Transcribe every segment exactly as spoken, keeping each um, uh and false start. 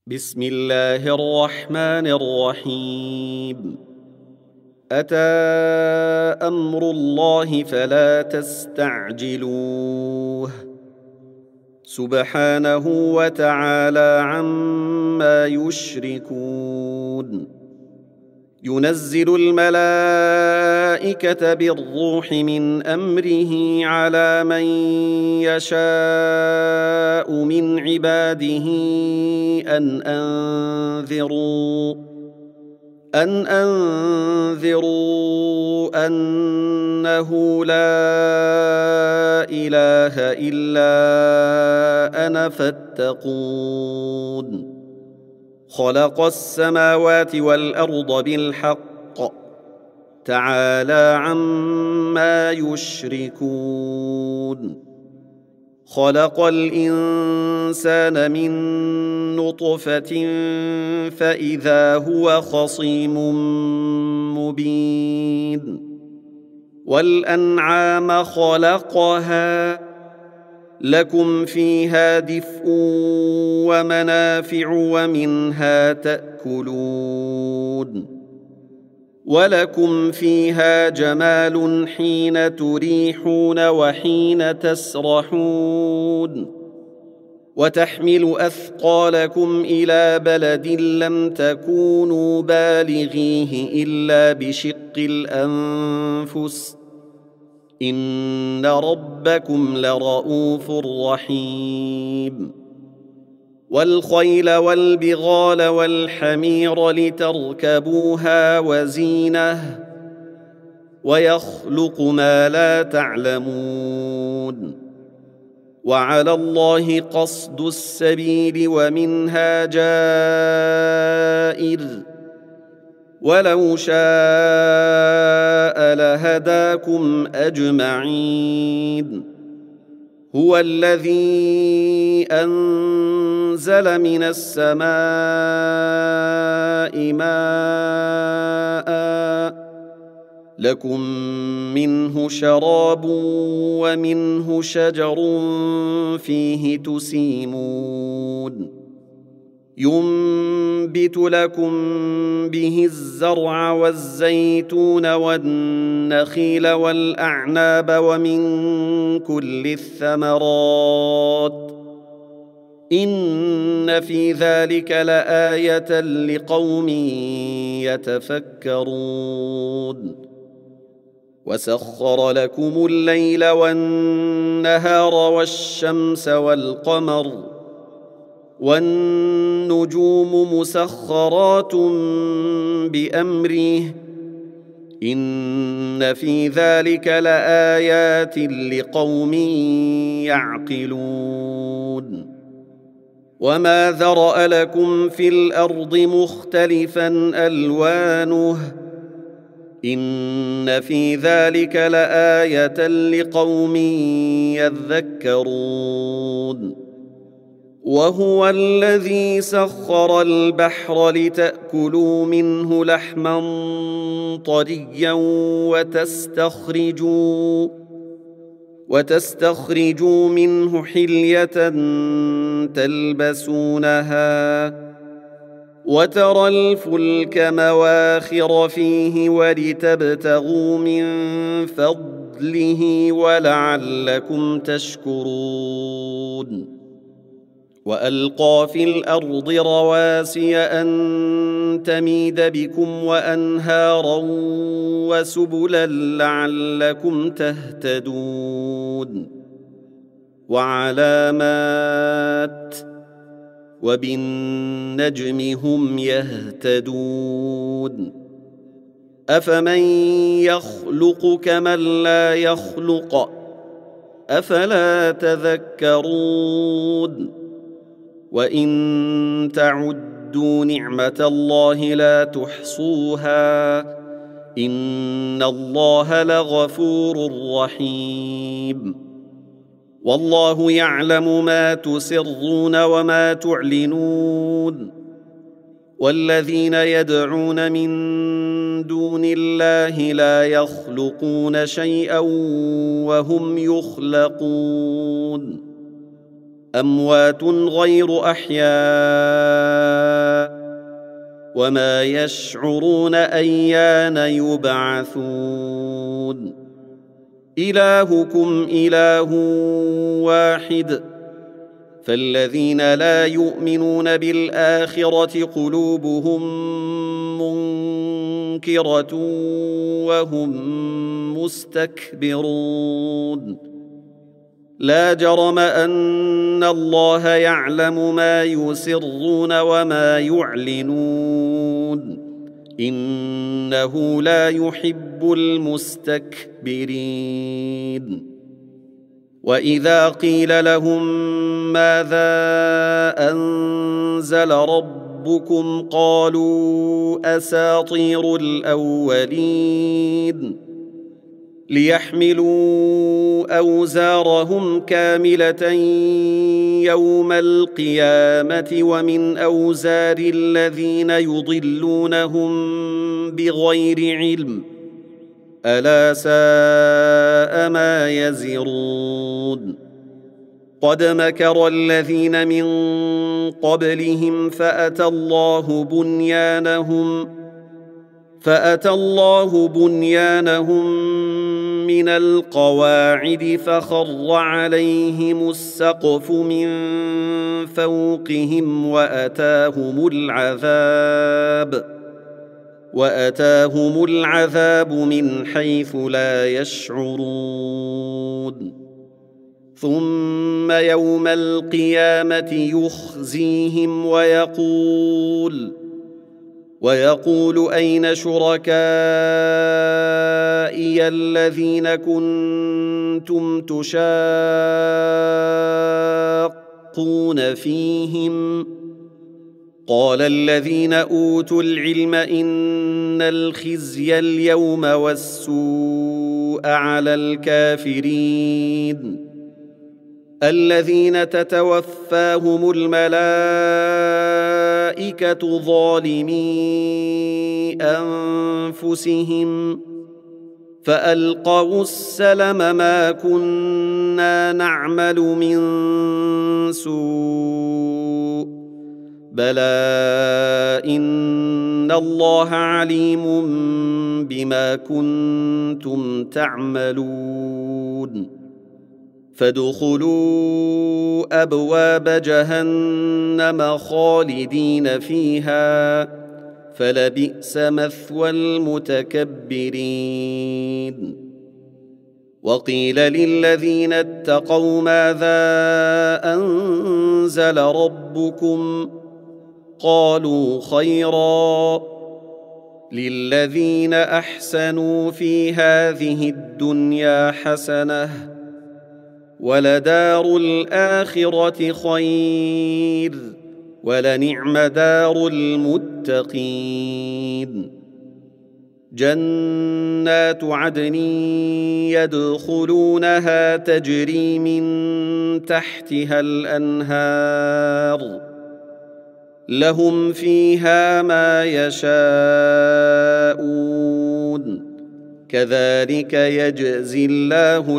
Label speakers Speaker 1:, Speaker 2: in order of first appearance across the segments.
Speaker 1: بسم الله الرحمن الرحيم. أتى أمر الله فلا تستعجلوه سبحانه وتعالى عما يشركون. ينزل الملائكة بالروح من أمره على من يشاء من عباده أن أنذروا أن أنذروا أنه لا إله إلا أنا فاتقون. خلق السماوات والأرض بالحق تعالى عما يشركون. خلق الإنسان من نطفة فإذا هو خصيم مبين. والأنعام خلقها لكم فيها دفء ومنافع ومنها تأكلون. ولكم فيها جمال حين تريحون وحين تسرحون. وتحمل أثقالكم إلى بلد لم تكونوا بالغيه إلا بشق الأنفس إن ربكم لرؤوف رحيم. والخيل والبغال والحمير لتركبوها وزينة ويخلق ما لا تعلمون. وعلى الله قصد السبيل ومنها جائر ولو شاء لهداكم أجمعين. هو الذي أنزل من السماء ماء لكم منه شراب ومنه شجر فيه تسيمون. ينبت لكم به الزرع والزيتون والنخيل والأعناب ومن كل الثمرات إن في ذلك لآية لقوم يتفكرون. وسخر لكم الليل والنهار والشمس والقمر والنجوم مسخرات بأمره إن في ذلك لآيات لقوم يعقلون. وما ذرأ لكم في الأرض مختلفا ألوانه إن في ذلك لآية لقوم يذكرون. وهو الذي سخر البحر لتأكلوا منه لحما طريا وتستخرجوا وتستخرجوا منه حلية تلبسونها وترى الفلك مواخر فيه ولتبتغوا من فضله ولعلكم تشكرون. وألقى في الأرض رواسي أن تميد بكم وأنهارا وسبلا لعلكم تهتدون. وعلامات وبالنجم هم يهتدون. أفمن يخلق كمن لا يخلق أفلا تذكرون. وإن تعدوا نعمة الله لا تحصوها إن الله لغفور رحيم. والله يعلم ما تسرون وما تعلنون. والذين يدعون من دون الله لا يخلقون شيئا وهم يخلقون. أموات غير أحياء وما يشعرون أيان يبعثون إلهكم إله واحد فالذين لا يؤمنون بالآخرة قلوبهم منكرة وهم مستكبرون لا جرم أن الله يعلم ما يسرون وما يعلنون إنه لا يحب المستكبرين وإذا قيل لهم ماذا أنزل ربكم قالوا أساطير الأولين ليحملوا أوزارهم كاملة يوم القيامة ومن أوزار الذين يضلونهم بغير علم ألا ساء ما يزرون قد مكر الذين من قبلهم فأتى الله بنيانهم فأتى الله بنيانهم من القواعد فخر عليهم السقف من فوقهم وأتاهم العذاب وأتاهم العذاب من حيث لا يشعرون ثم يوم القيامة يخزيهم ويقول ويقول أين شركائي الذين كنتم تشاقون فيهم قال الذين أوتوا العلم إن الخزي اليوم والسوء على الكافرين الذين تتوفاهم الملائكة ظالمي أنفسهم فألقوا السلم ما كنا نعمل من سوء بلى إن الله عليم بما كنتم تعملون فادخلوا أبواب جهنم خالدين فيها فلبئس مثوى المتكبرين وقيل للذين اتقوا ماذا أنزل ربكم قالوا خيرا للذين أحسنوا في هذه الدنيا حسنة ولدار الآخرة خير ولنعم دار المتقين جنات عدن يدخلونها تجري من تحتها الأنهار لهم فيها ما يشاءون كذلك يجزي الله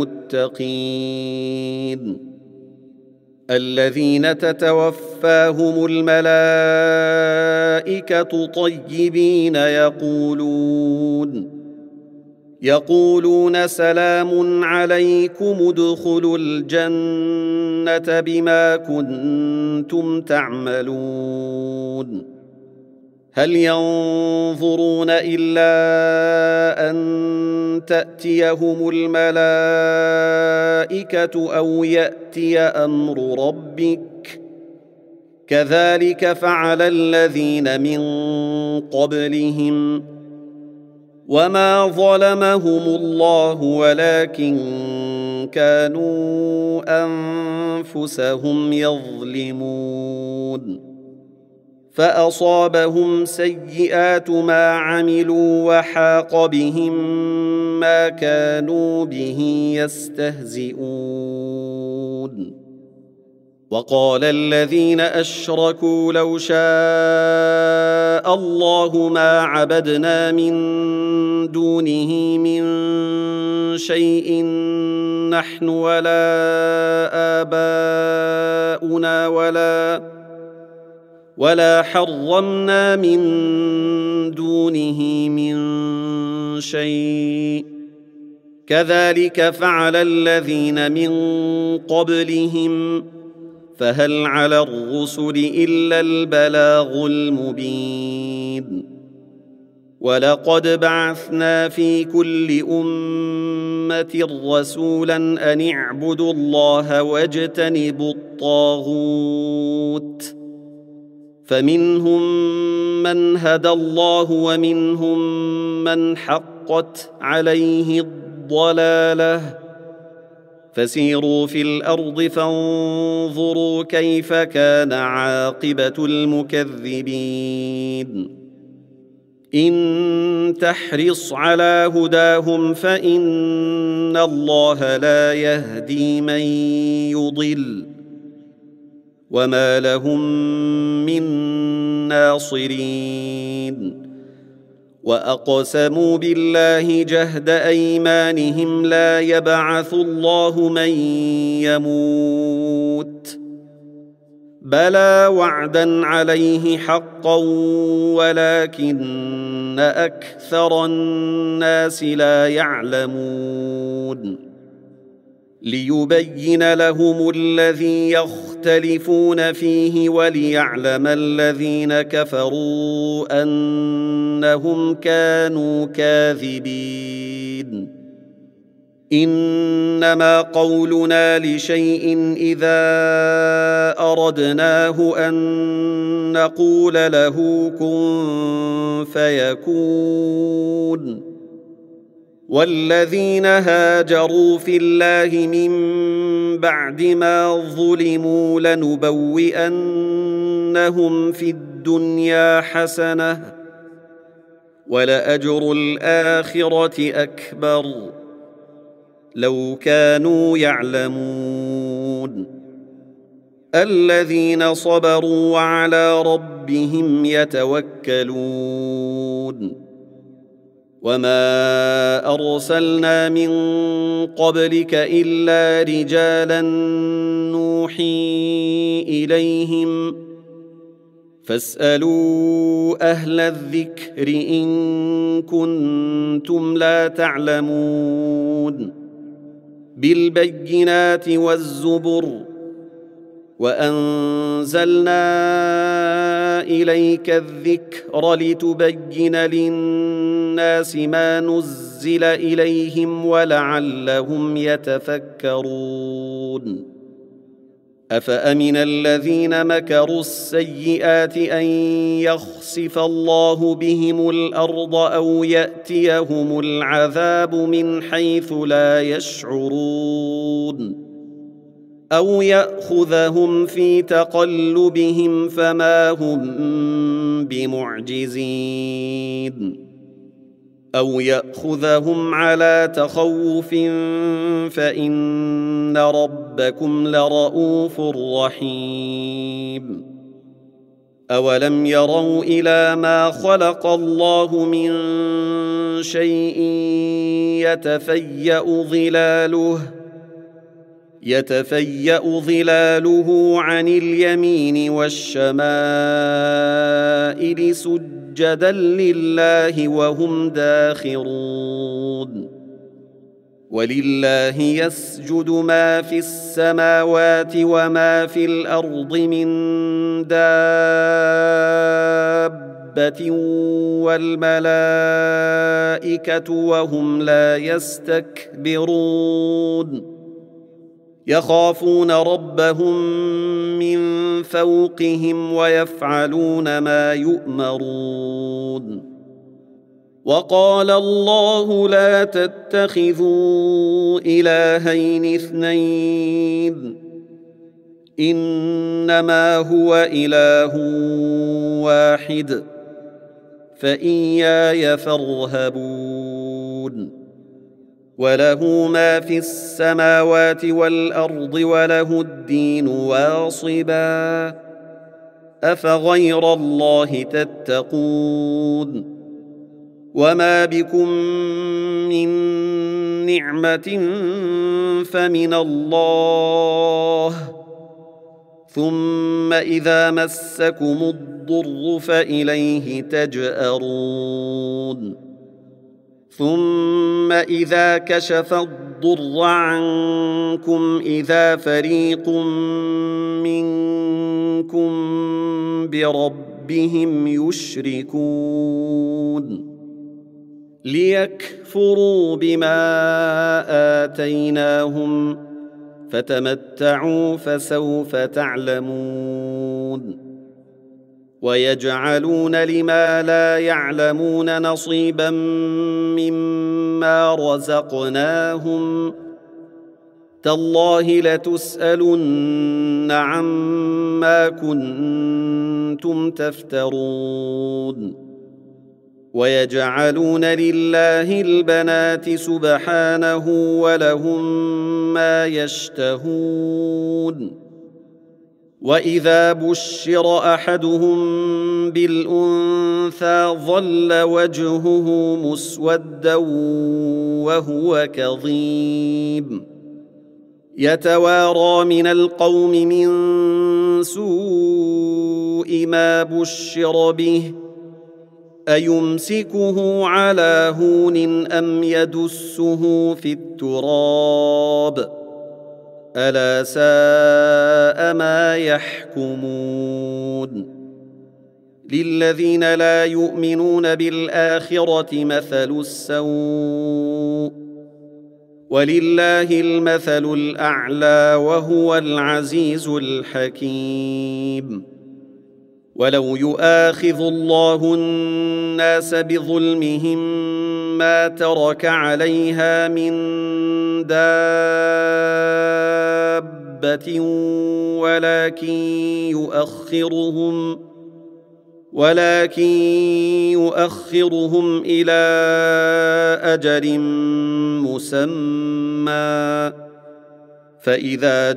Speaker 1: المتقين الذين تتوفاهم الملائكة طيبين يقولون يقولون سلام عليكم ادخلوا الجنة بما كنتم تعملون هل ينظرون إلا أن تأتيهم الملائكة أو يأتي أمر ربك كذلك فعل الذين من قبلهم وما ظلمهم الله ولكن كانوا أنفسهم يظلمون فأصابهم سيئات ما عملوا وحاق بهم ما كانوا به يستهزئون وقال الذين أشركوا لو شاء الله ما عبدنا من دونه من شيء نحن ولا آباؤنا ولا ولا حرمنا من دونه من شيء كذلك فعل الذين من قبلهم فهل على الرسل إلا البلاغ المبين ولقد بعثنا في كل أمة رسولا أن اعبدوا الله واجتنبوا الطاغوت فمنهم من هدى الله ومنهم من حقت عليه الضلالة فسيروا في الأرض فانظروا كيف كان عاقبة المكذبين إن تحرص على هداهم فإن الله لا يهدي من يضل وما لهم من ناصرين وأقسموا بالله جهد أيمانهم لا يبعث الله من يموت بلى وعدا عليه حقا ولكن أكثر الناس لا يعلمون ليبين لهم الذي يختلفون فيه وليعلم الذين كفروا أنهم كانوا كاذبين إنما قولنا لشيء إذا أردناه أن نقول له كن فيكون والذين هاجروا في الله من بعد ما ظلموا لنبوئنهم في الدنيا حسنة ولأجر الآخرة أكبر لو كانوا يعلمون الذين صبروا وعلى ربهم يتوكلون وما أرسلنا من قبلك إلا رجالا نوحي إليهم فاسألوا أهل الذكر إن كنتم لا تعلمون بالبينات والزبر وأنزلنا إليك الذكر لتبين للناس ما نزل إليهم ولعلهم يتفكرون أفأمن الذين مكروا السيئات أن يخسف الله بهم الأرض أو يأتيهم العذاب من حيث لا يشعرون أو يأخذهم في تقلبهم فما هم بمعجزين أو يأخذهم على تخوف فإن ربكم لرؤوف رحيم أولم يروا إلى ما خلق الله من شيء يتفيأ ظلاله يتفيأ ظلاله عن اليمين والشمائل سجدا لله وهم داخرون ولله يسجد ما في السماوات وما في الأرض من دابة والملائكة وهم لا يستكبرون يخافون ربهم من فوقهم ويفعلون ما يؤمرون وقال الله لا تتخذوا إلهين اثنين إنما هو إله واحد فإياي فارهبون وله ما في السماوات والأرض وله الدين واصبا أفغير الله تتقون وما بكم من نعمة فمن الله ثم إذا مسكم الضر فإليه تجأرون ثم إذا كشف الضر عنكم إذا فريق منكم بربهم يشركون ليكفروا بما آتيناهم فتمتعوا فسوف تعلمون ويجعلون لما لا يعلمون نصيبا مما رزقناهم تالله لتسألن عما كنتم تفترون ويجعلون لله البنات سبحانه ولهم ما يشتهون وإذا بشر أحدهم بالأنثى ظل وجهه مسودا وهو كظيم يتوارى من القوم من سوء ما بشر به أيمسكه على هون أم يدسه في التراب ألا ساء ما يحكمون للذين لا يؤمنون بالآخرة مثل السوء ولله المثل الأعلى وهو العزيز الحكيم ولو يؤاخذ الله الناس بظلمهم ما ترك عليها من دابة ولكن يؤخرهم ولكن يؤخرهم إلى أجل مسمى فإذا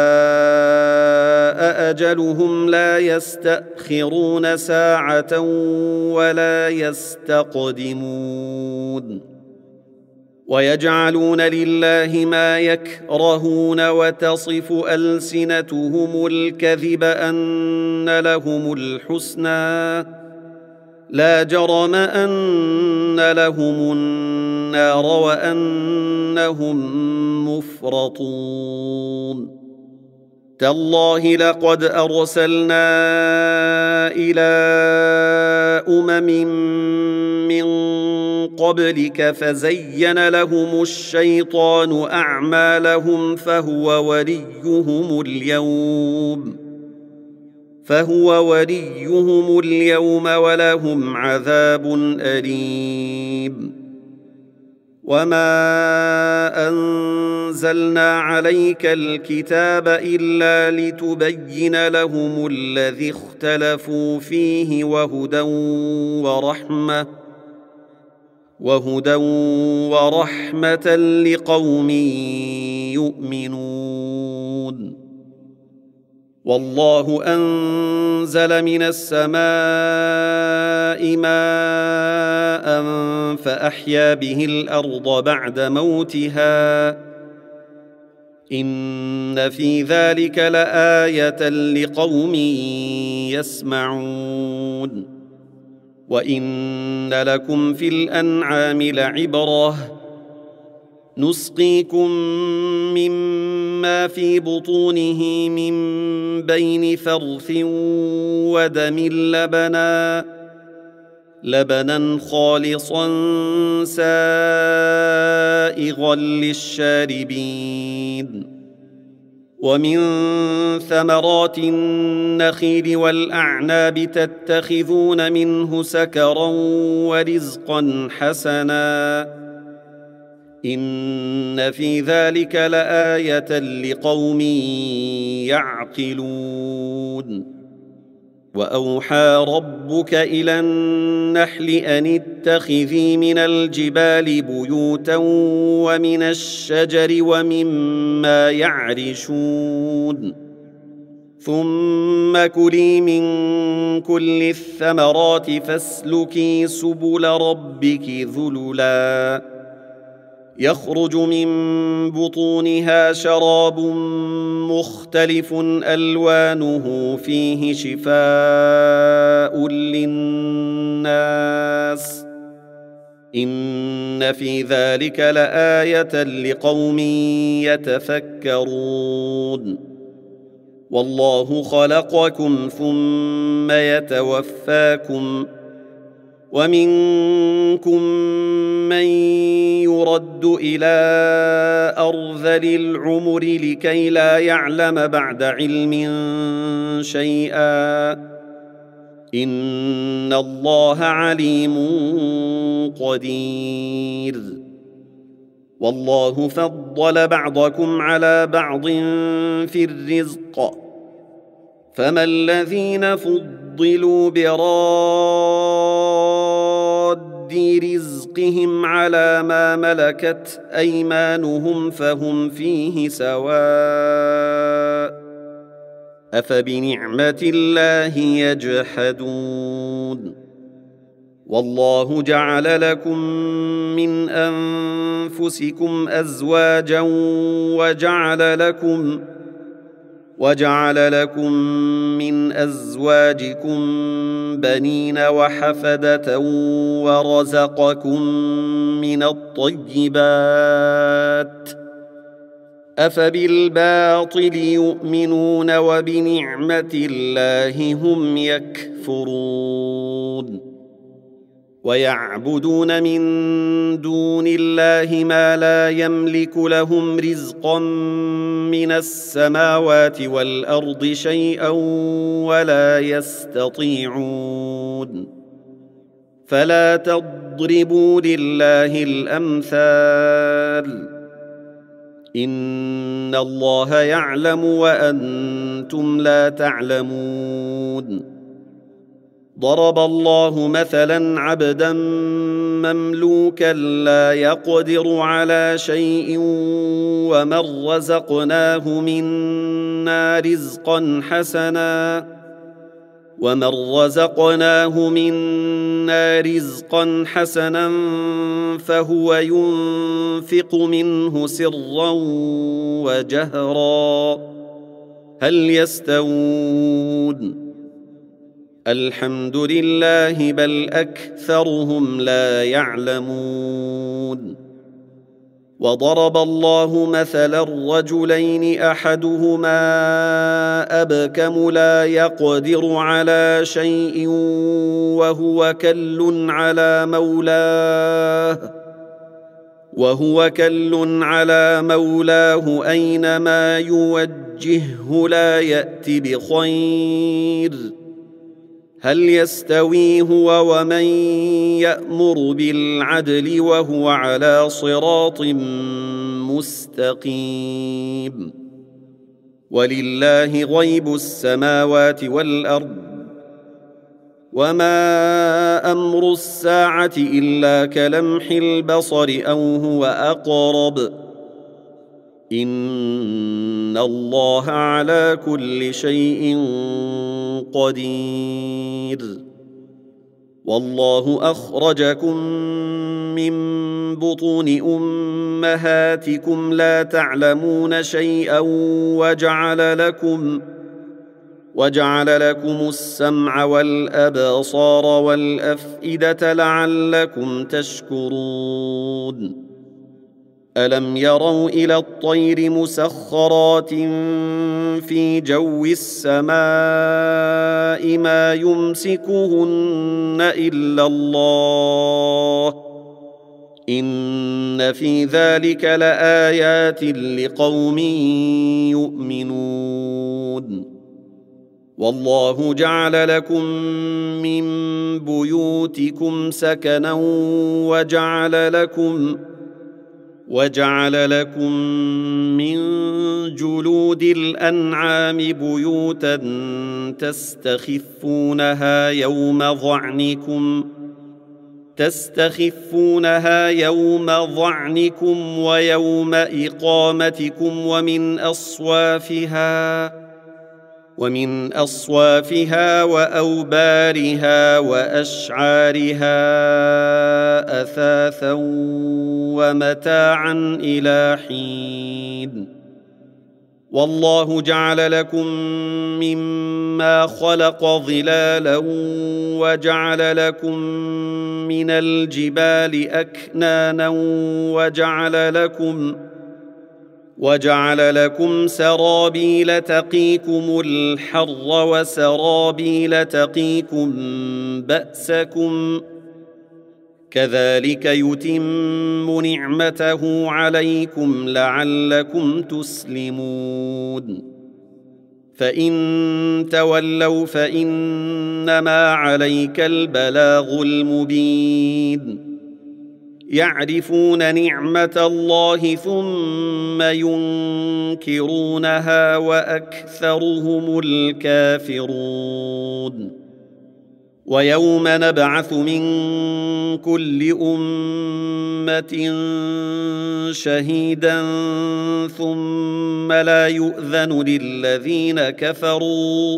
Speaker 1: جاء أجلهم لا يستأخرون ساعة ولا يستقدمون ويجعلون لله ما يكرهون وتصف ألسنتهم الكذب أن لهم الحسنى لا جرم أن لهم النار وأنهم مفرطون تالله لقد أرسلنا إلى أمم من قبلك فزين لهم الشيطان أعمالهم فهو وليهم اليوم فهو وليهم اليوم ولهم عذاب أليم وما أنزلنا عليك الكتاب إلا لتبين لهم الذي اختلفوا فيه وهدى ورحمة وهدى ورحمة لقوم يؤمنون والله أنزل من السماء ماء فأحيا به الأرض بعد موتها إن في ذلك لآية لقوم يسمعون وإن لكم في الأنعام لعبرة نسقيكم مما في بطونه من بين فرث ودم لبنا لبنا خالصا سائغا للشاربين ومن ثمرات النخيل والأعناب تتخذون منه سكرا ورزقا حسنا إن في ذلك لآية لقوم يعقلون وأوحى ربك إلى النحل أن اتخذي من الجبال بيوتا ومن الشجر ومما يعرشون ثم كلي من كل الثمرات فاسلكي سبل ربك ذللا يخرج من بطونها شراب مختلف ألوانه فيه شفاء للناس إن في ذلك لآية لقوم يتفكرون والله خلقكم ثم يتوفاكم ومنكم من يرد إلى أرذل العمر لكي لا يعلم بعد علم شيئا إن الله عليم قدير والله فضل بعضكم على بعض في الرزق فما الذين فضلوا براد رزقهم على ما ملكت أيمانهم فهم فيه سواء أفبنعمة الله يجحدون والله جعل لكم من أنفسكم أزواجا وجعل لكم وجعل لكم من أزواجكم بنين وحفدة ورزقكم من الطيبات أفبالباطل يؤمنون وبنعمة الله هم يكفرون ويعبدون من دون الله ما لا يملك لهم رزقا من السماوات والأرض شيئا ولا يستطيعون فلا تضربوا لله الأمثال إن الله يعلم وأنتم لا تعلمون ضرب الله مثلا عبدا مملوكا لا يقدر على شيء ومن رزقناه منا رزقا حسنا ومن رزقناه منا رزقا حسنا فهو ينفق منه سرا وجهرا هل يستوون الحمد لله بل أكثرهم لا يعلمون وضرب الله مثلا رجلين أحدهما أبكم لا يقدر على شيء وهو كل على مولاه وهو كل على مولاه أينما يوجهه لا يأت بخير هل يستوي هو ومن يأمر بالعدل وهو على صراط مستقيم ولله غيب السماوات والأرض وما أمر الساعة إلا كلمح البصر أو هو أقرب إن الله على كل شيء قدير والله أخرجكم من بطون أمهاتكم لا تعلمون شيئا وجعل لكم وجعل لكم السمع والأبصار والأفئدة لعلكم تشكرون ألم يروا إلى الطير مسخرات في جو السماء ما يمسكهن إلا الله إن في ذلك لآيات لقوم يؤمنون والله جعل لكم من بيوتكم سكنا وجعل لكم وجعل لكم من جلود الأنعام بيوتا تستخفونها يوم ظعنكم تستخفونها يوم ظعنكم ويوم إقامتكم ومن أصوافها ومن أصوافها وأوبارها وأشعارها أثاثا ومتاعا إلى حين. والله جعل لكم مما خلق ظلالا وجعل لكم من الجبال أكنانا وجعل لكم وجعل لكم سرابيل تقيكم الحر وسرابيل تقيكم بأسكم كذلك يتم نعمته عليكم لعلكم تسلمون. فإن تولوا فإنما عليك البلاغ المبين. يعرفون نعمة الله ثم ينكرونها وأكثرهم الكافرون. ويوم نبعث من كل أمة شهيدا ثم لا يؤذن للذين كفروا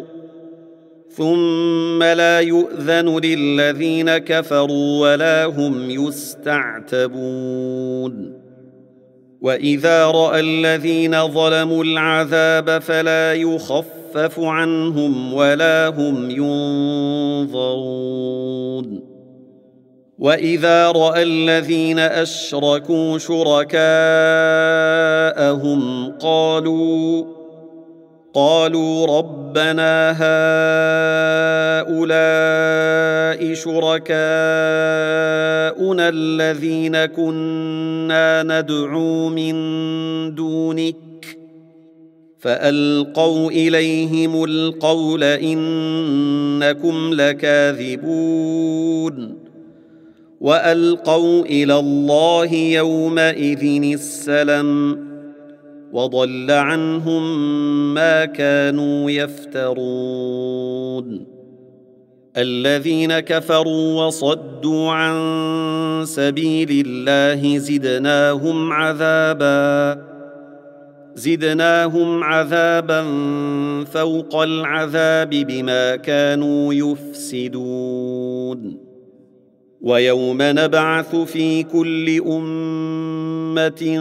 Speaker 1: ثم لا يؤذن للذين كفروا ولا هم يستعتبون. وإذا رأى الذين ظلموا العذاب فلا يخفف عنهم ولا هم ينظرون. وإذا رأى الذين أشركوا شركاءهم قالوا قالوا ربنا هؤلاء شركاؤنا الذين كنا ندعو من دونك فألقوا إليهم القول إنكم لكاذبون. وألقوا إلى الله يومئذ السلم وضل عنهم ما كانوا يفترون. الذين كفروا وصدوا عن سبيل الله زدناهم عذابا زدناهم عذابا فوق العذاب بما كانوا يفسدون. ويوم نبعث في كل أمة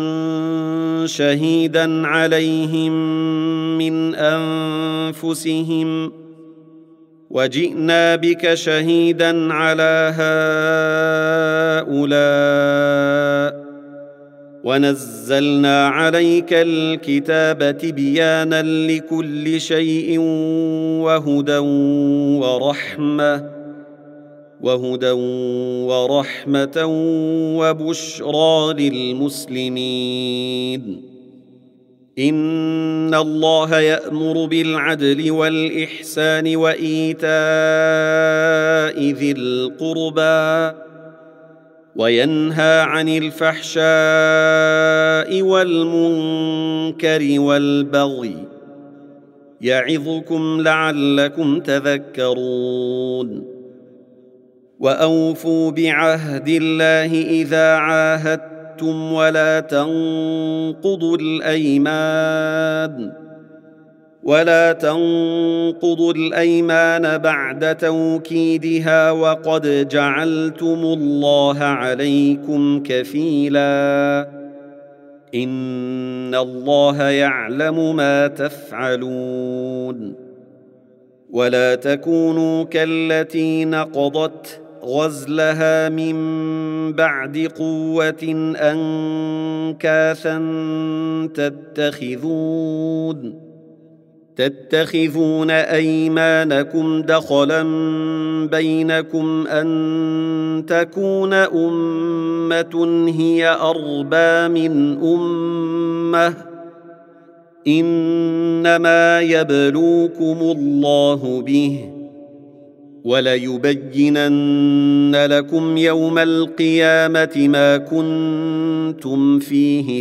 Speaker 1: شهيدا عليهم من أنفسهم وجئنا بك شهيدا على هؤلاء ونزلنا عليك الكتاب تبيانا لكل شيء وهدى ورحمة وهدى ورحمة وبشرى للمسلمين. إن الله يأمر بالعدل والإحسان وإيتاء ذي القربى وينهى عن الفحشاء والمنكر والبغي يعظكم لعلكم تذكرون. وأوفوا بعهد الله إذا عاهدتم ولا تنقضوا الأيمان ولا تنقضوا الأيمان بعد توكيدها وقد جعلتم الله عليكم كفيلا إن الله يعلم ما تفعلون. ولا تكونوا كالتي نقضت غزلها من بعد قوة أنكاثا تتخذون تتخذون أيمانكم دخلا بينكم أن تكون أمة هي أربى من أمة إنما يبلوكم الله به وليبينن لكم يوم القيامة ما كنتم فيه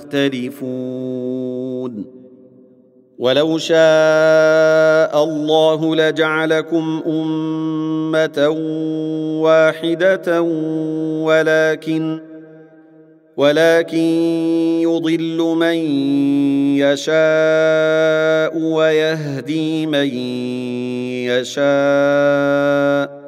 Speaker 1: تختلفون. ولو شاء الله لجعلكم أمة واحدة ولكن ولكن يضل من يشاء ويهدي من يشاء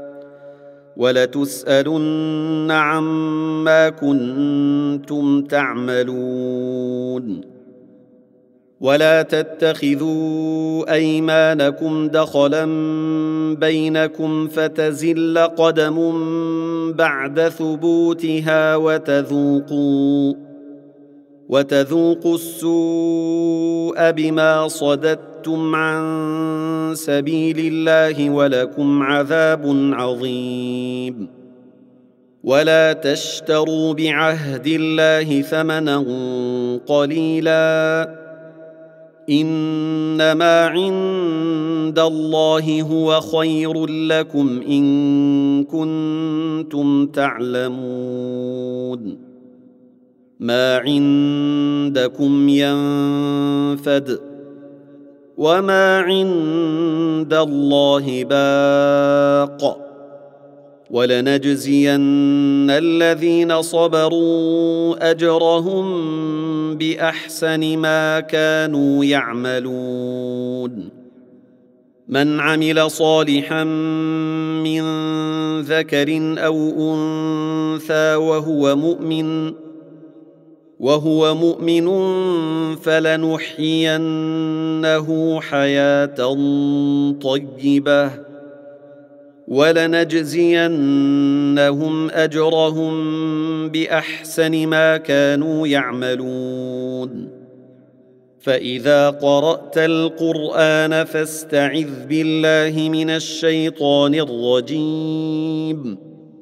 Speaker 1: ولتسألن عما كنتم تعملون ولا تتخذوا أيمانكم دخلا بينكم فتزل قدم بعد ثبوتها وتذوقوا وتذوقوا السوء بما صددتم عن سبيل الله ولكم عذاب عظيم ولا تشتروا بعهد الله ثمنا قليلا إنما عند الله هو خير لكم إن كنتم تعلمون ما عندكم ينفد وما عند الله باق ولنجزين الذين صبروا أجرهم بأحسن ما كانوا يعملون من عمل صالحا من ذكر أو أنثى وهو مؤمن وهو مؤمن فلنحيينه حياة طيبة ولنجزينهم أجرهم بأحسن ما كانوا يعملون فإذا قرأت القرآن فاستعذ بالله من الشيطان الرجيم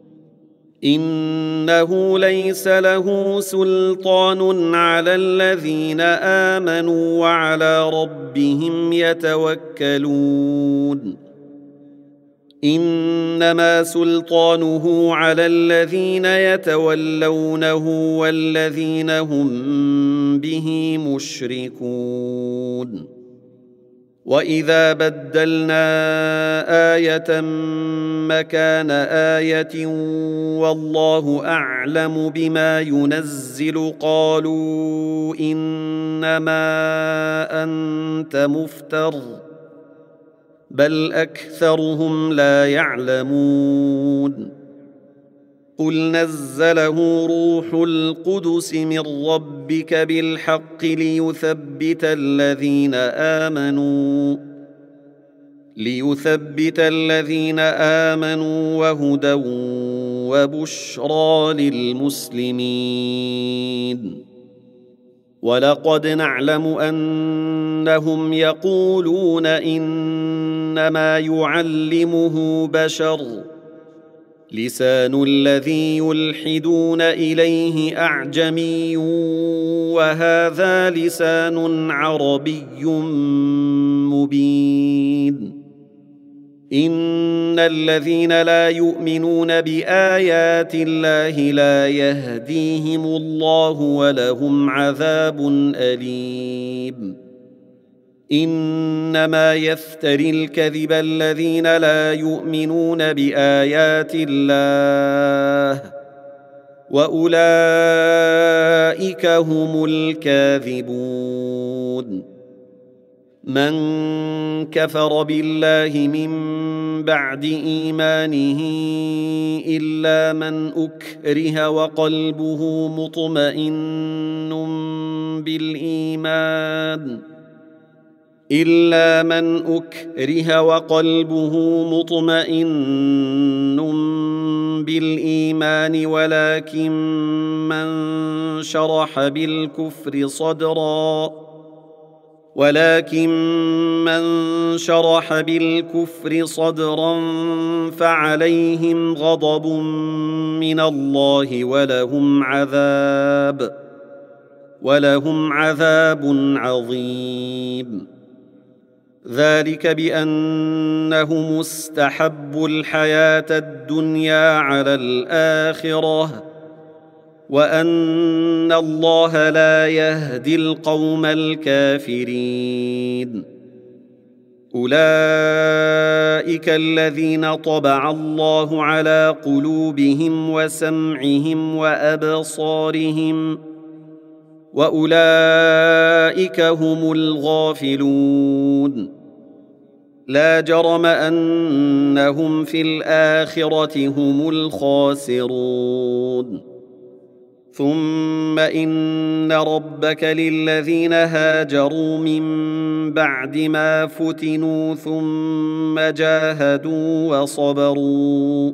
Speaker 1: إنه ليس له سلطان على الذين آمنوا وعلى ربهم يتوكلون إنما سلطانه على الذين يتولونه والذين هم به مشركون وإذا بدلنا آية مكان آية والله أعلم بما ينزل قالوا إنما أنت مفتر بل أكثرهم لا يعلمون قل نزله روح القدس من ربك بالحق ليثبت الذين آمنوا ليثبت الذين آمنوا وهدى وبشرى للمسلمين ولقد نعلم أنهم يقولون إنما يعلمه بشر لسان الذي يلحدون إليه أعجمي وهذا لسان عربي مبين إن الذين لا يؤمنون بآيات الله لا يهديهم الله ولهم عذاب أليم إنما يفتري الكذب الذين لا يؤمنون بآيات الله وأولئك هم الكاذبون من كفر بالله من بعد إيمانه إلا من أكره وقلبه مطمئن بالإيمان إلا من أكره وقلبه مطمئن بالإيمان ولكن من شرح بالكفر صدرا ولكن من شرح بالكفر صدرا فعليهم غضب من الله ولهم عذاب ولهم عذاب عظيم ذلك بأنهم استحبوا الحياة الدنيا على الآخرة وأن الله لا يهدي القوم الكافرين أولئك الذين طبع الله على قلوبهم وسمعهم وأبصارهم وأولئك هم الغافلون لا جرم أنهم في الآخرة هم الخاسرون ثم إن ربك للذين هاجروا من بعد ما فتنوا ثم جاهدوا وصبروا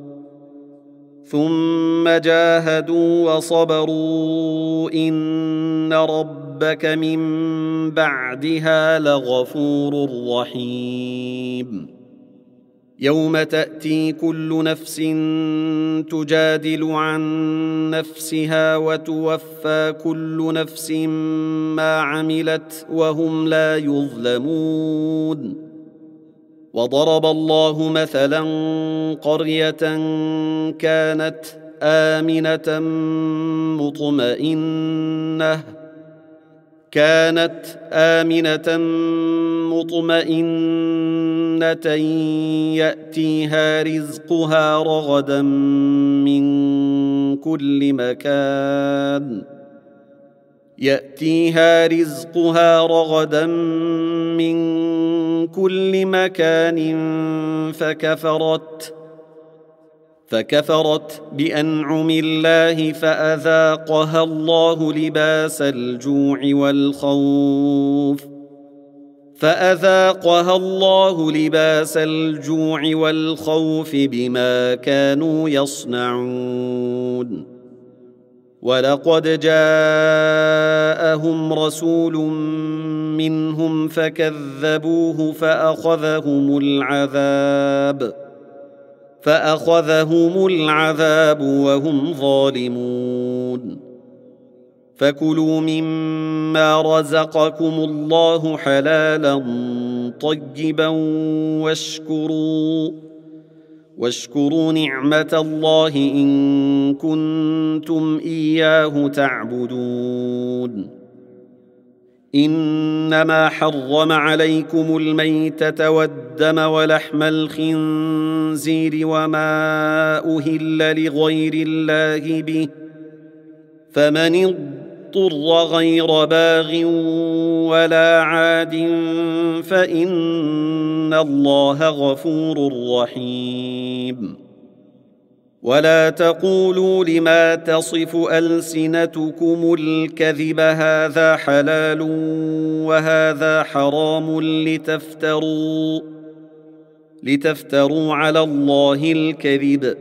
Speaker 1: ثم جاهدوا وصبروا إن ربك من بعدها لغفور رحيم يوم تأتي كل نفس تجادل عن نفسها وتوفى كل نفس ما عملت وهم لا يظلمون وضرب الله مثلا قرية كانت آمنة مطمئنة كانت آمنة مطمئنة يأتيها رزقها رغدا من كل مكان يأتيها رزقها رغدا من كل مكان فكفرت فكفرت بأنعم الله فأذاقها الله لباس الجوع والخوف فأذاقها الله لباس الجوع والخوف بما كانوا يصنعون ولقد جاءهم رسول منهم فكذبوه فأخذهم العذاب فأخذهم العذاب وهم ظالمون فكلوا مما رزقكم الله حلالا طيبا واشكروا واشكروا نعمة الله إن كنتم إياه تعبدون إنما حرم عليكم الميتة والدم ولحم الخنزير وما أهل لغير الله به فمن اضطر غير باغ ولا عاد فإن الله غفور رحيم ولا تقولوا لما تصف ألسنتكم الكذب هذا حلال وهذا حرام لتفتروا لتفتروا على الله الكذب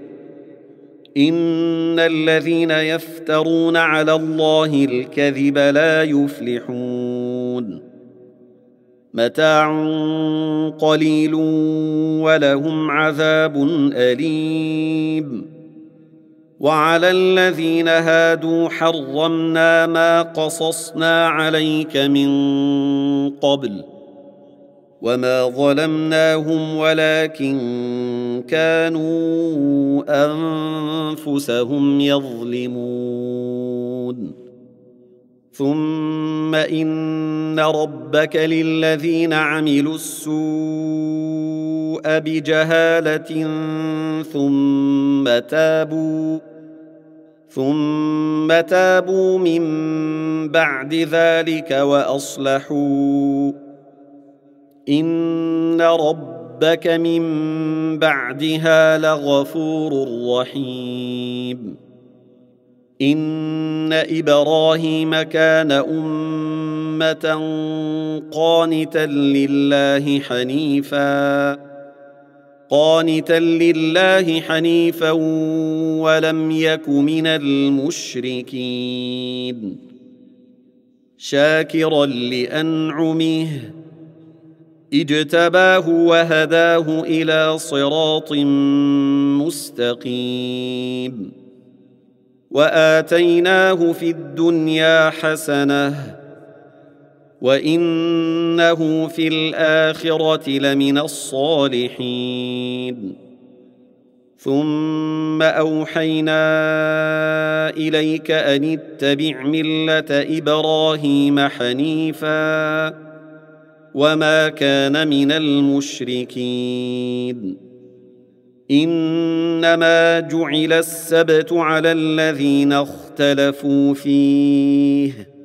Speaker 1: إن الذين يفترون على الله الكذب لا يفلحون متاع قليل ولهم عذاب أليم وعلى الذين هادوا حرمنا ما قصصنا عليك من قبل وما ظلمناهم ولكن كانوا أنفسهم يظلمون ثم إن ربك للذين عملوا السوء بجهالة ثم تابوا ثم تابوا من بعد ذلك وأصلحوا إن ربك من بعدها لغفور رحيم إن إبراهيم كان أمة قانتا لله حنيفا قانتا لله حنيفا ولم يك من المشركين شاكرا لأنعمه اجتباه وهداه إلى صراط مستقيم وآتيناه في الدنيا حسنة وإنه في الآخرة لمن الصالحين ثم أوحينا إليك أن اتبع ملة إبراهيم حنيفا وما كان من المشركين. إنما جعل السبت على الذين اختلفوا فيه،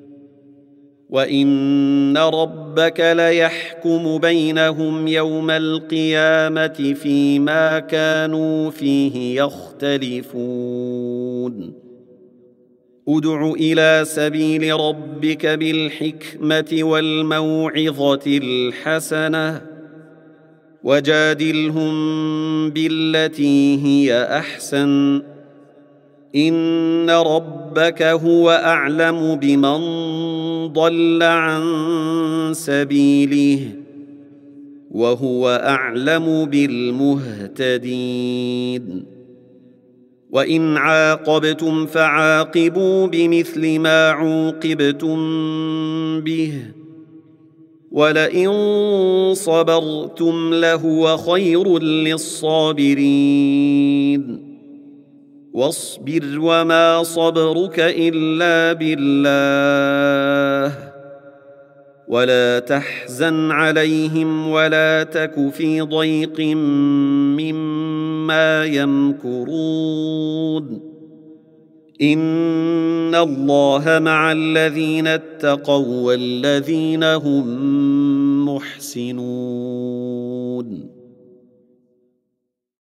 Speaker 1: وإن ربك ليحكم بينهم يوم القيامة فيما كانوا فيه يختلفون. ادع إلى سبيل ربك بالحكمة والموعظة الحسنة، وجادلهم بالتي هي أحسن، إن ربك هو أعلم بمن ضل عن سبيله وهو أعلم بالمهتدين. وإن عاقبتم فعاقبوا بمثل ما عوقبتم به، ولئن صبرتم لهو خير للصابرين. واصبر وما صبرك إلا بالله، ولا تحزن عليهم ولا تك في ضيق مما يمكرون. إن الله مع الذين اتقوا والذين هم محسنون.